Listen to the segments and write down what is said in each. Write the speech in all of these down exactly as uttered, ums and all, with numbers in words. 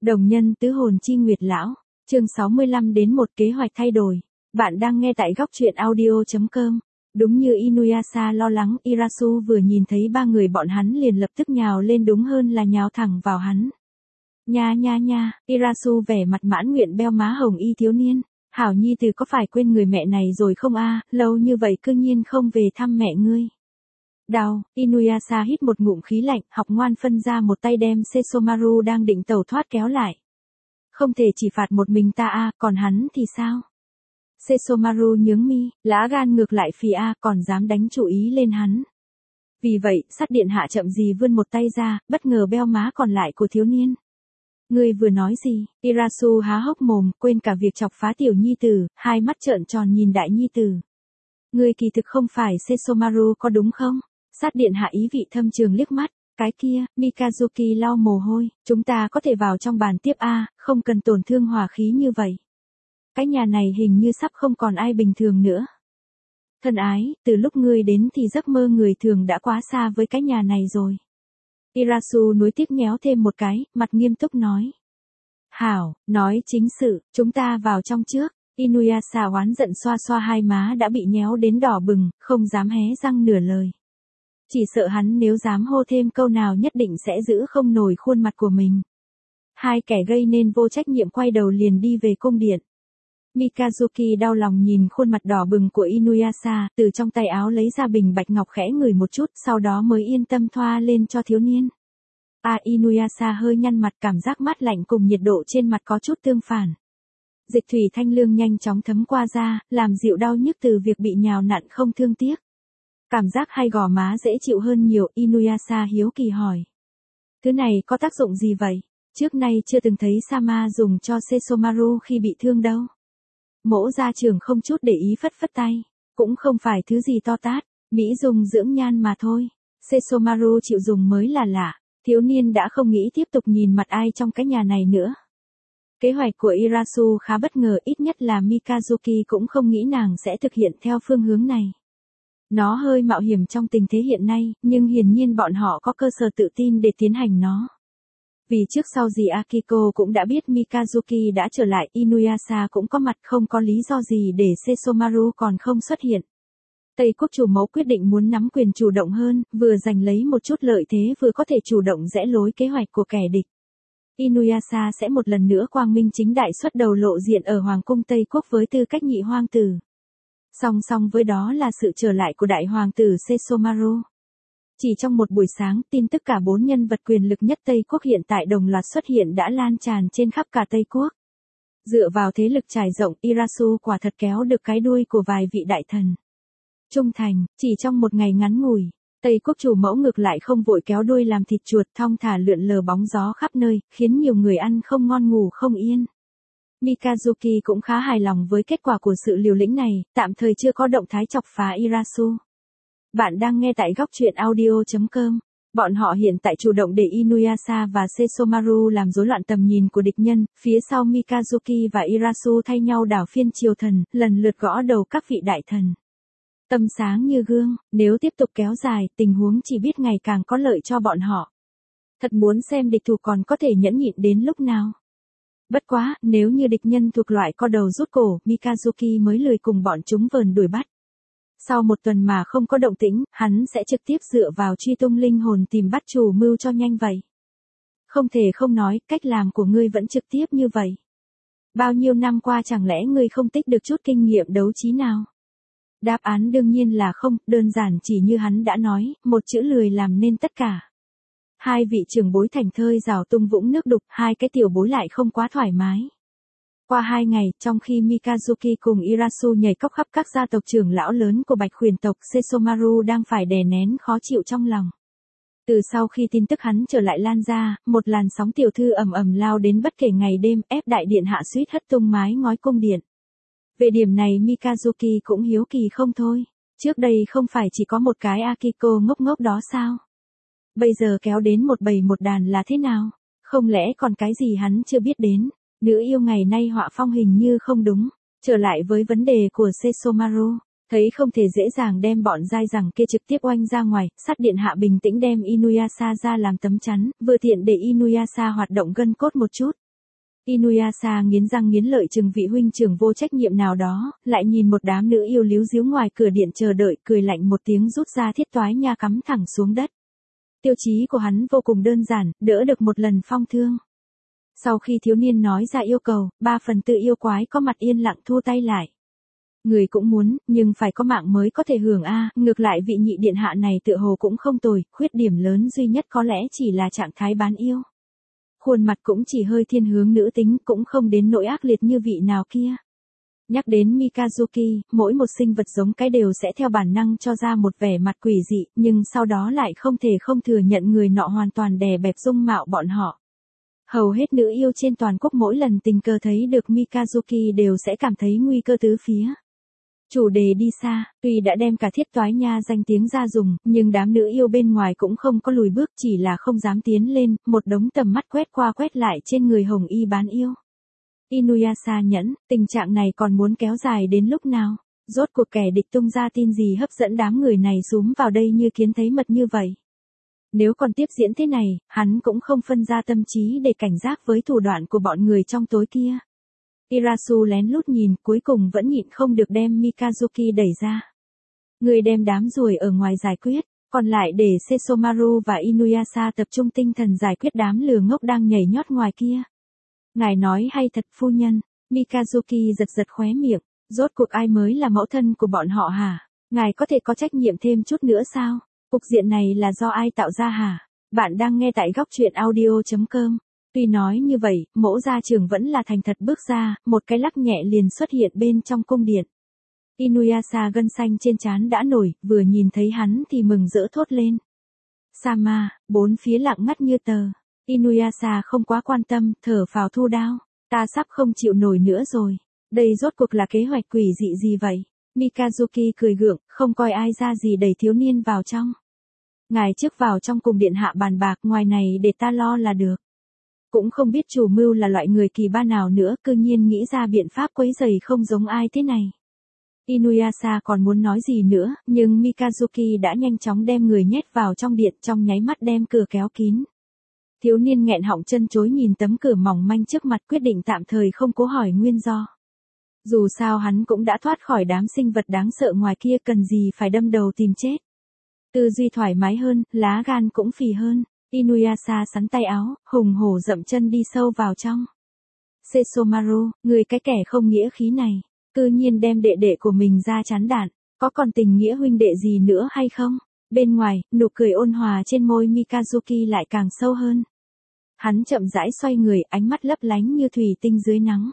Đồng nhân tứ hồn chi nguyệt lão, chương sáu mươi lăm đến một kế hoạch thay đổi. Bạn đang nghe tại góc truyện audio chấm com. Đúng như Inuyasha lo lắng, Irasu vừa nhìn thấy ba người bọn hắn liền lập tức nhào lên, đúng hơn là nhào thẳng vào hắn. Nha nha nha, Irasu vẻ mặt mãn nguyện beo má hồng y thiếu niên. Hảo nhi từ có phải quên người mẹ này rồi không a? Lâu như vậy cư nhiên không về thăm mẹ ngươi. Đau, Inuyasha hít một ngụm khí lạnh, học ngoan phân ra một tay đem Sesomaru đang định tẩu thoát kéo lại. Không thể chỉ phạt một mình ta a, còn hắn thì sao? Sesomaru nhướng mi, lá gan ngược lại phì a, còn dám đánh chủ ý lên hắn. Vì vậy, sát điện hạ chậm gì vươn một tay ra, bất ngờ beo má còn lại của thiếu niên. Ngươi vừa nói gì? Irasu há hốc mồm, quên cả việc chọc phá tiểu nhi tử, hai mắt trợn tròn nhìn đại nhi tử. Ngươi kỳ thực không phải Sesomaru có đúng không? Sát điện hạ ý vị thâm trường liếc mắt, cái kia, Mikazuki lau mồ hôi, chúng ta có thể vào trong bàn tiếp a, không cần tổn thương hòa khí như vậy. Cái nhà này hình như sắp không còn ai bình thường nữa. Thân ái, từ lúc ngươi đến thì giấc mơ người thường đã quá xa với cái nhà này rồi. Irasu nuối tiếc nhéo thêm một cái, mặt nghiêm túc nói. Hảo, nói chính sự, chúng ta vào trong trước. Inuyasha oán giận xoa xoa hai má đã bị nhéo đến đỏ bừng, không dám hé răng nửa lời. Chỉ sợ hắn nếu dám hô thêm câu nào nhất định sẽ giữ không nổi khuôn mặt của mình. Hai kẻ gây nên vô trách nhiệm quay đầu liền đi về cung điện. Mikazuki đau lòng nhìn khuôn mặt đỏ bừng của Inuyasha, từ trong tay áo lấy ra bình bạch ngọc khẽ ngửi một chút, sau đó mới yên tâm thoa lên cho thiếu niên. À, Inuyasha hơi nhăn mặt, cảm giác mát lạnh cùng nhiệt độ trên mặt có chút tương phản. Dịch thủy thanh lương nhanh chóng thấm qua da, làm dịu đau nhức từ việc bị nhào nặn không thương tiếc. Cảm giác hai gò má dễ chịu hơn nhiều, Inuyasha hiếu kỳ hỏi. Thứ này có tác dụng gì vậy? Trước nay chưa từng thấy Sama dùng cho Sesomaru khi bị thương đâu. Mỗ gia trưởng không chút để ý phất phất tay. Cũng không phải thứ gì to tát, mỹ dùng dưỡng nhan mà thôi. Sesomaru chịu dùng mới là lạ. Thiếu niên đã không nghĩ tiếp tục nhìn mặt ai trong cái nhà này nữa. Kế hoạch của Irasu khá bất ngờ, ít nhất là Mikazuki cũng không nghĩ nàng sẽ thực hiện theo phương hướng này. Nó hơi mạo hiểm trong tình thế hiện nay, nhưng hiển nhiên bọn họ có cơ sở tự tin để tiến hành nó. Vì trước sau gì Akiko cũng đã biết Mikazuki đã trở lại, Inuyasha cũng có mặt, không có lý do gì để Sesomaru còn không xuất hiện. Tây quốc chủ mẫu quyết định muốn nắm quyền chủ động hơn, vừa giành lấy một chút lợi thế vừa có thể chủ động rẽ lối kế hoạch của kẻ địch. Inuyasha sẽ một lần nữa quang minh chính đại xuất đầu lộ diện ở Hoàng cung Tây Quốc với tư cách nhị hoàng tử. Song song với đó là sự trở lại của đại hoàng tử Sesomaru. Chỉ trong một buổi sáng, tin tức cả bốn nhân vật quyền lực nhất Tây Quốc hiện tại đồng loạt xuất hiện đã lan tràn trên khắp cả Tây Quốc. Dựa vào thế lực trải rộng, Irasu quả thật kéo được cái đuôi của vài vị đại thần. Trung thành, chỉ trong một ngày ngắn ngủi, Tây Quốc chủ mẫu ngược lại không vội kéo đuôi làm thịt chuột, thong thả lượn lờ bóng gió khắp nơi, khiến nhiều người ăn không ngon ngủ không yên. Mikazuki cũng khá hài lòng với kết quả của sự liều lĩnh này, tạm thời chưa có động thái chọc phá Irasu. Bạn đang nghe tại góc truyện audio chấm com. Bọn họ hiện tại chủ động để Inuyasha và Sesomaru làm rối loạn tầm nhìn của địch nhân, phía sau Mikazuki và Irasu thay nhau đảo phiên triều thần, lần lượt gõ đầu các vị đại thần. Tâm sáng như gương, nếu tiếp tục kéo dài, tình huống chỉ biết ngày càng có lợi cho bọn họ. Thật muốn xem địch thủ còn có thể nhẫn nhịn đến lúc nào. Bất quá, nếu như địch nhân thuộc loại co đầu rút cổ, Mikazuki mới lười cùng bọn chúng vờn đuổi bắt. Sau một tuần mà không có động tĩnh, hắn sẽ trực tiếp dựa vào truy tung linh hồn tìm bắt chủ mưu cho nhanh vậy. Không thể không nói, cách làm của ngươi vẫn trực tiếp như vậy. Bao nhiêu năm qua chẳng lẽ ngươi không tích được chút kinh nghiệm đấu trí nào? Đáp án đương nhiên là không, đơn giản chỉ như hắn đã nói, một chữ lười làm nên tất cả. Hai vị trưởng bối thành thơi rào tung vũng nước đục, hai cái tiểu bối lại không quá thoải mái. Qua hai ngày, trong khi Mikazuki cùng Irasu nhảy cóc khắp các gia tộc trưởng lão lớn của Bạch Huyền tộc, Sesomaru đang phải đè nén khó chịu trong lòng. Từ sau khi tin tức hắn trở lại lan ra, một làn sóng tiểu thư ầm ầm lao đến bất kể ngày đêm, ép đại điện hạ suýt hất tung mái ngói cung điện. Về điểm này Mikazuki cũng hiếu kỳ không thôi. Trước đây không phải chỉ có một cái Akiko ngốc ngốc đó sao? Bây giờ kéo đến một bầy một đàn là thế nào? Không lẽ còn cái gì hắn chưa biết đến? Nữ yêu ngày nay họa phong hình như không đúng. Trở lại với vấn đề của Sesomaru, thấy không thể dễ dàng đem bọn dai dẳng kia trực tiếp oanh ra ngoài, sát điện hạ bình tĩnh đem Inuyasha ra làm tấm chắn, vừa tiện để Inuyasha hoạt động gân cốt một chút. Inuyasha nghiến răng nghiến lợi chừng vị huynh trưởng vô trách nhiệm nào đó, lại nhìn một đám nữ yêu líu díu ngoài cửa điện chờ đợi, cười lạnh một tiếng rút ra thiết toái nha cắm thẳng xuống đất. Tiêu chí của hắn vô cùng đơn giản, đỡ được một lần phong thương. Sau khi thiếu niên nói ra yêu cầu, ba phần tư yêu quái có mặt yên lặng thu tay lại. Người cũng muốn, nhưng phải có mạng mới có thể hưởng a. Ngược lại vị nhị điện hạ này tựa hồ cũng không tồi, khuyết điểm lớn duy nhất có lẽ chỉ là trạng thái bán yêu. Khuôn mặt cũng chỉ hơi thiên hướng nữ tính, cũng không đến nỗi ác liệt như vị nào kia. Nhắc đến Mikazuki, mỗi một sinh vật giống cái đều sẽ theo bản năng cho ra một vẻ mặt quỷ dị, nhưng sau đó lại không thể không thừa nhận người nọ hoàn toàn đè bẹp dung mạo bọn họ. Hầu hết nữ yêu trên toàn quốc mỗi lần tình cờ thấy được Mikazuki đều sẽ cảm thấy nguy cơ tứ phía. Chủ đề đi xa, tuy đã đem cả thiết toái nha danh tiếng ra dùng, nhưng đám nữ yêu bên ngoài cũng không có lùi bước, chỉ là không dám tiến lên, một đống tầm mắt quét qua quét lại trên người hồng y bán yêu. Inuyasha nhẫn, tình trạng này còn muốn kéo dài đến lúc nào? Rốt cuộc kẻ địch tung ra tin gì hấp dẫn đám người này xúm vào đây như kiến thấy mật như vậy? Nếu còn tiếp diễn thế này, hắn cũng không phân ra tâm trí để cảnh giác với thủ đoạn của bọn người trong tối kia. Irasu lén lút nhìn, cuối cùng vẫn nhịn không được đem Mikazuki đẩy ra. Người đem đám ruồi ở ngoài giải quyết, còn lại để Sesomaru và Inuyasha tập trung tinh thần giải quyết đám lừa ngốc đang nhảy nhót ngoài kia. Ngài nói hay thật phu nhân, Mikazuki giật giật khóe miệng, rốt cuộc ai mới là mẫu thân của bọn họ hả? Ngài có thể có trách nhiệm thêm chút nữa sao? Cục diện này là do ai tạo ra hả? Bạn đang nghe tại góc truyện audio chấm com. Tuy nói như vậy, mẫu gia trưởng vẫn là thành thật bước ra, một cái lắc nhẹ liền xuất hiện bên trong cung điện. Inuyasha gân xanh trên trán đã nổi, vừa nhìn thấy hắn thì mừng rỡ thốt lên. Sama, bốn phía lặng ngắt như tờ. Inuyasha không quá quan tâm, thở phào thu đao. Ta sắp không chịu nổi nữa rồi. Đây rốt cuộc là kế hoạch quỷ dị gì vậy? Mikazuki cười gượng, không coi ai ra gì đẩy thiếu niên vào trong. Ngài trước vào trong cùng điện hạ bàn bạc, ngoài này để ta lo là được. Cũng không biết chủ mưu là loại người kỳ ba nào nữa, cư nhiên nghĩ ra biện pháp quấy rầy không giống ai thế này. Inuyasha còn muốn nói gì nữa, nhưng Mikazuki đã nhanh chóng đem người nhét vào trong điện, trong nháy mắt đem cửa kéo kín. Thiếu niên nghẹn họng chân chối nhìn tấm cửa mỏng manh trước mặt, quyết định tạm thời không cố hỏi nguyên do. Dù sao hắn cũng đã thoát khỏi đám sinh vật đáng sợ ngoài kia, cần gì phải đâm đầu tìm chết. Tư duy thoải mái hơn, lá gan cũng phì hơn. Inuyasha sắn tay áo, hùng hổ dậm chân đi sâu vào trong. Sesomaru, người cái kẻ không nghĩa khí này, cư nhiên đem đệ đệ của mình ra chắn đạn, có còn tình nghĩa huynh đệ gì nữa hay không? Bên ngoài, nụ cười ôn hòa trên môi Mikazuki lại càng sâu hơn. Hắn chậm rãi xoay người, ánh mắt lấp lánh như thủy tinh dưới nắng.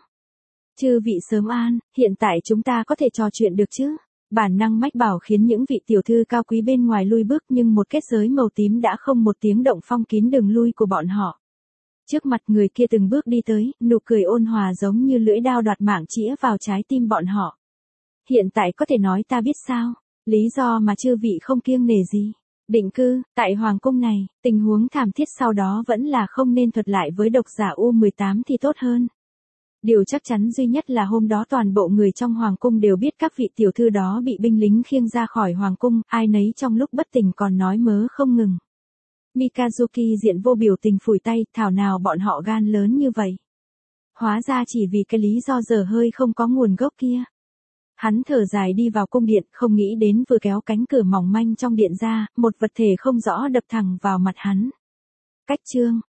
Chư vị sớm an, hiện tại chúng ta có thể trò chuyện được chứ? Bản năng mách bảo khiến những vị tiểu thư cao quý bên ngoài lui bước, nhưng một kết giới màu tím đã không một tiếng động phong kín đường lui của bọn họ. Trước mặt người kia từng bước đi tới, nụ cười ôn hòa giống như lưỡi dao đoạt mạng chĩa vào trái tim bọn họ. Hiện tại có thể nói ta biết sao? Lý do mà chư vị không kiêng nể gì? Định cư, tại Hoàng cung này, tình huống thảm thiết sau đó vẫn là không nên thuật lại với độc giả U mười tám thì tốt hơn. Điều chắc chắn duy nhất là hôm đó toàn bộ người trong Hoàng cung đều biết các vị tiểu thư đó bị binh lính khiêng ra khỏi Hoàng cung, ai nấy trong lúc bất tỉnh còn nói mớ không ngừng. Mikazuki diện vô biểu tình phủi tay, thảo nào bọn họ gan lớn như vậy. Hóa ra chỉ vì cái lý do dở hơi không có nguồn gốc kia. Hắn thở dài đi vào cung điện, không nghĩ đến vừa kéo cánh cửa mỏng manh trong điện ra, một vật thể không rõ đập thẳng vào mặt hắn. Cách chương,